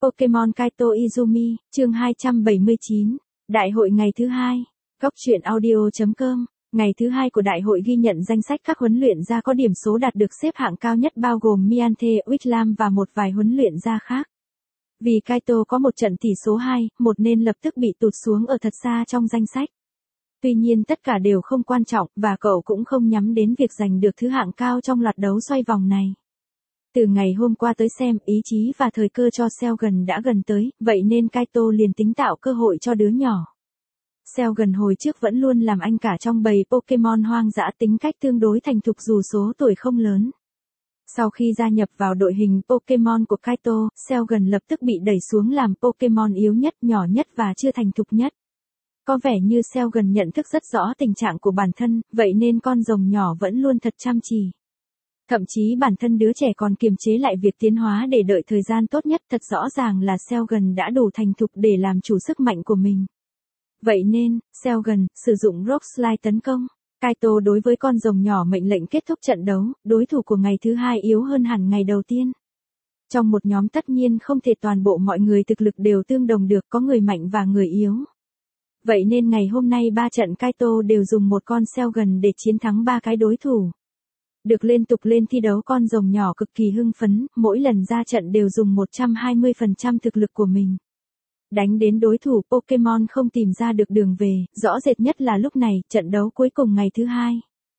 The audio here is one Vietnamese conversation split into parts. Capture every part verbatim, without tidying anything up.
Pokemon Kaito Izumi, chương hai trăm bảy mươi chín, Đại hội ngày thứ hai. Góc truyện audio chấm com. Ngày thứ hai của đại hội ghi nhận danh sách các huấn luyện gia có điểm số đạt được xếp hạng cao nhất bao gồm Miante, Wickham và một vài huấn luyện gia khác. Vì Kaito có một trận tỷ số hai một nên lập tức bị tụt xuống ở thật xa trong danh sách. Tuy nhiên tất cả đều không quan trọng và cậu cũng không nhắm đến việc giành được thứ hạng cao trong loạt đấu xoay vòng này. Từ ngày hôm qua tới xem, ý chí và thời cơ cho Selgan đã gần tới, vậy nên Kaito liền tính tạo cơ hội cho đứa nhỏ. Selgan hồi trước vẫn luôn làm anh cả trong bầy Pokemon hoang dã, tính cách tương đối thành thục dù số tuổi không lớn. Sau khi gia nhập vào đội hình Pokemon của Kaito, Selgan lập tức bị đẩy xuống làm Pokemon yếu nhất, nhỏ nhất và chưa thành thục nhất. Có vẻ như Selgan nhận thức rất rõ tình trạng của bản thân, vậy nên con rồng nhỏ vẫn luôn thật chăm chỉ. Thậm chí bản thân đứa trẻ còn kiềm chế lại việc tiến hóa để đợi thời gian tốt nhất, thật rõ ràng là Selgan đã đủ thành thục để làm chủ sức mạnh của mình. Vậy nên, Selgan sử dụng Rock Slide tấn công. Kaito đối với con rồng nhỏ mệnh lệnh kết thúc trận đấu, đối thủ của ngày thứ hai yếu hơn hẳn ngày đầu tiên. Trong một nhóm tất nhiên không thể toàn bộ mọi người thực lực đều tương đồng được, có người mạnh và người yếu. Vậy nên ngày hôm nay ba trận Kaito đều dùng một con Selgan để chiến thắng ba cái đối thủ. Được liên tục lên thi đấu, con rồng nhỏ cực kỳ hưng phấn, mỗi lần ra trận đều dùng một trăm hai mươi phần trăm thực lực của mình. Đánh đến đối thủ Pokemon không tìm ra được đường về, rõ rệt nhất là lúc này, trận đấu cuối cùng ngày thứ hai.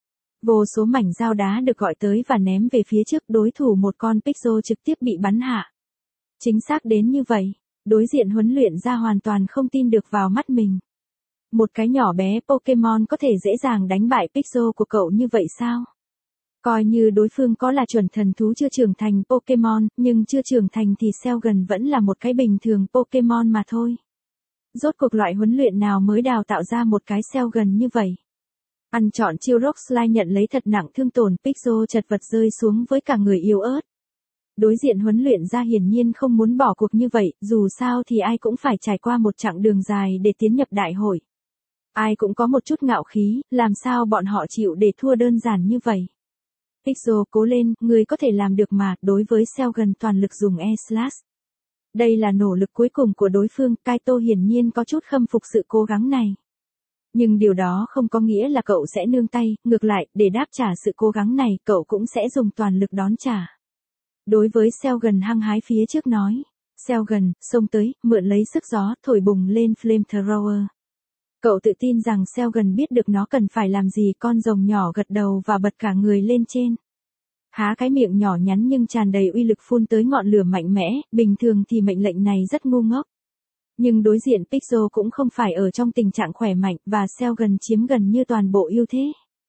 Vô số mảnh dao đá được gọi tới và ném về phía trước đối thủ, một con Pixel trực tiếp bị bắn hạ. Chính xác đến như vậy, đối diện huấn luyện ra hoàn toàn không tin được vào mắt mình. Một cái nhỏ bé Pokemon có thể dễ dàng đánh bại Pixel của cậu như vậy sao? Coi như đối phương có là chuẩn thần thú chưa trưởng thành Pokemon, nhưng chưa trưởng thành thì Selgan vẫn là một cái bình thường Pokemon mà thôi. Rốt cuộc loại huấn luyện nào mới đào tạo ra một cái Selgan như vậy? Ăn trọn chiêu Rock Slide nhận lấy thật nặng thương tổn, Pixel chật vật rơi xuống với cả người yếu ớt. Đối diện huấn luyện ra hiển nhiên không muốn bỏ cuộc như vậy, dù sao thì ai cũng phải trải qua một chặng đường dài để tiến nhập đại hội. Ai cũng có một chút ngạo khí, làm sao bọn họ chịu để thua đơn giản như vậy? Pixel cố lên, người có thể làm được mà. Đối với Selgan toàn lực dùng E-Slash. Đây là nỗ lực cuối cùng của đối phương, Kaito hiển nhiên có chút khâm phục sự cố gắng này. Nhưng điều đó không có nghĩa là cậu sẽ nương tay, ngược lại, để đáp trả sự cố gắng này, cậu cũng sẽ dùng toàn lực đón trả. Đối với Selgan hăng hái phía trước nói. Selgan, xông tới, mượn lấy sức gió, thổi bùng lên Flamethrower. Cậu tự tin rằng Selgan biết được nó cần phải làm gì, con rồng nhỏ gật đầu và bật cả người lên trên. Há cái miệng nhỏ nhắn nhưng tràn đầy uy lực phun tới ngọn lửa mạnh mẽ, bình thường thì mệnh lệnh này rất ngu ngốc. Nhưng đối diện Pixel cũng không phải ở trong tình trạng khỏe mạnh và Selgan chiếm gần như toàn bộ ưu thế.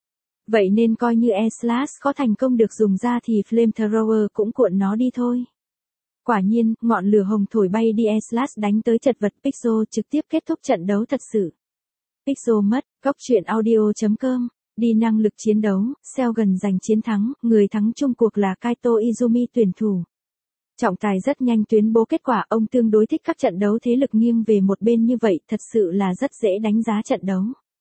Vậy nên coi như E-Slash có thành công được dùng ra thì Flamethrower cũng cuộn nó đi thôi. Quả nhiên, ngọn lửa hồng thổi bay đi E-Slash đánh tới chật vật Pixel, trực tiếp kết thúc trận đấu thật sự. Pixel mất, góc truyện audio chấm com. Đi năng lực chiến đấu, Selgan giành chiến thắng, người thắng chung cuộc là Kaito Izumi tuyển thủ. Trọng tài rất nhanh tuyên bố kết quả, ông tương đối thích các trận đấu thế lực nghiêng về một bên như vậy, thật sự là rất dễ đánh giá trận đấu.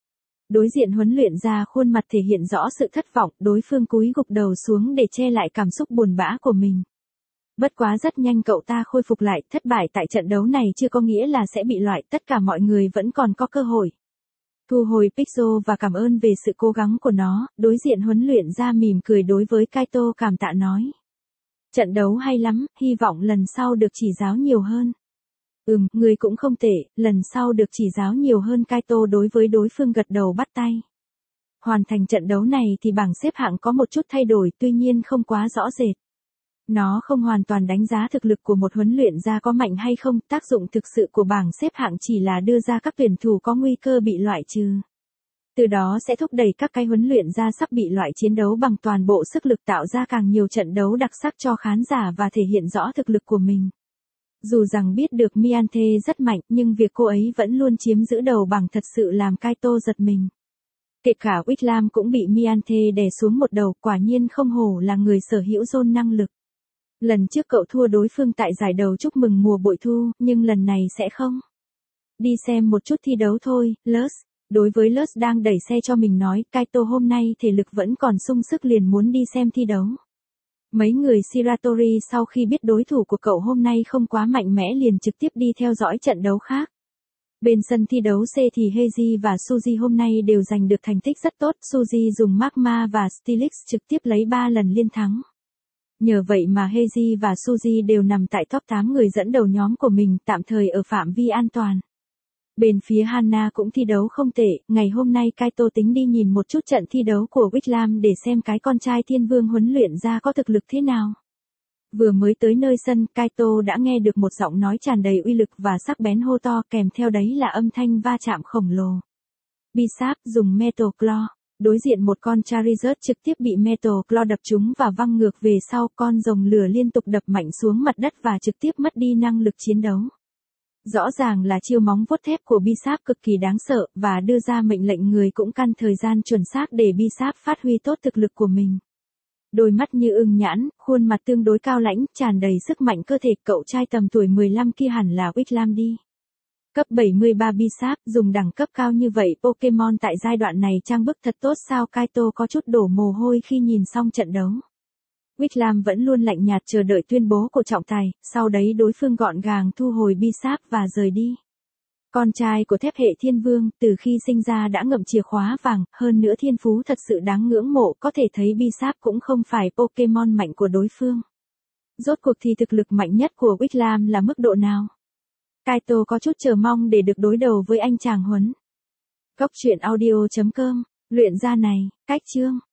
Đối diện huấn luyện ra khuôn mặt thể hiện rõ sự thất vọng, đối phương cúi gục đầu xuống để che lại cảm xúc buồn bã của mình. Bất quá rất nhanh cậu ta khôi phục lại, thất bại tại trận đấu này chưa có nghĩa là sẽ bị loại, tất cả mọi người vẫn còn có cơ hội. Thu hồi Pixel và cảm ơn về sự cố gắng của nó, đối diện huấn luyện ra mỉm cười đối với Kaito cảm tạ nói. Trận đấu hay lắm, hy vọng lần sau được chỉ giáo nhiều hơn. Ừm, người cũng không tệ, lần sau được chỉ giáo nhiều hơn. Kaito đối với đối phương gật đầu bắt tay. Hoàn thành trận đấu này thì bảng xếp hạng có một chút thay đổi, tuy nhiên không quá rõ rệt. Nó không hoàn toàn đánh giá thực lực của một huấn luyện gia có mạnh hay không, tác dụng thực sự của bảng xếp hạng chỉ là đưa ra các tuyển thủ có nguy cơ bị loại trừ. Từ đó sẽ thúc đẩy các cái huấn luyện gia sắp bị loại chiến đấu bằng toàn bộ sức lực, tạo ra càng nhiều trận đấu đặc sắc cho khán giả và thể hiện rõ thực lực của mình. Dù rằng biết được Miante rất mạnh, nhưng việc cô ấy vẫn luôn chiếm giữ đầu bảng thật sự làm Kaito giật mình. Kể cả Wickham cũng bị Miante đè xuống một đầu, quả nhiên không hổ là người sở hữu zone năng lực. Lần trước cậu thua đối phương tại giải đầu chúc mừng mùa bội thu, nhưng lần này sẽ không. Đi xem một chút thi đấu thôi, Luz. Đối với Luz đang đẩy xe cho mình nói, Kaito hôm nay thể lực vẫn còn sung sức liền muốn đi xem thi đấu. Mấy người Shiratori sau khi biết đối thủ của cậu hôm nay không quá mạnh mẽ liền trực tiếp đi theo dõi trận đấu khác. Bên sân thi đấu C thì Heiji và Suzy hôm nay đều giành được thành tích rất tốt, Suzy dùng Magma và Stilix trực tiếp lấy ba lần liên thắng. Nhờ vậy mà Heiji và Suzy đều nằm tại top tám người dẫn đầu nhóm của mình, tạm thời ở phạm vi an toàn. Bên phía Hana cũng thi đấu không tệ, ngày hôm nay Kaito tính đi nhìn một chút trận thi đấu của Wickham để xem cái con trai thiên vương huấn luyện ra có thực lực thế nào. Vừa mới tới nơi sân, Kaito đã nghe được một giọng nói tràn đầy uy lực và sắc bén hô to, kèm theo đấy là âm thanh va chạm khổng lồ. Bisap dùng Metal Claw. Đối diện một con Charizard trực tiếp bị Metal Claw đập trúng và văng ngược về sau, con rồng lửa liên tục đập mạnh xuống mặt đất và trực tiếp mất đi năng lực chiến đấu. Rõ ràng là chiêu móng vuốt thép của Bisap cực kỳ đáng sợ, và đưa ra mệnh lệnh người cũng căn thời gian chuẩn xác để Bisap phát huy tốt thực lực của mình. Đôi mắt như ưng nhãn, khuôn mặt tương đối cao lãnh, tràn đầy sức mạnh cơ thể, cậu trai tầm tuổi mười lăm kia hẳn là Wickham đi. Cấp bảy mươi ba Bisap, dùng đẳng cấp cao như vậy Pokemon tại giai đoạn này trang bức thật tốt sao? Kaito có chút đổ mồ hôi khi nhìn xong trận đấu. Wickham vẫn luôn lạnh nhạt chờ đợi tuyên bố của trọng tài, sau đấy đối phương gọn gàng thu hồi Bisap và rời đi. Con trai của thép hệ thiên vương, từ khi sinh ra đã ngậm chìa khóa vàng, hơn nữa thiên phú thật sự đáng ngưỡng mộ, có thể thấy Bisap cũng không phải Pokemon mạnh của đối phương. Rốt cuộc thì thực lực mạnh nhất của Wickham là mức độ nào? Kaito có chút chờ mong để được đối đầu với anh chàng huấn. Góc truyện audio chấm com, luyện ra này, cách chương.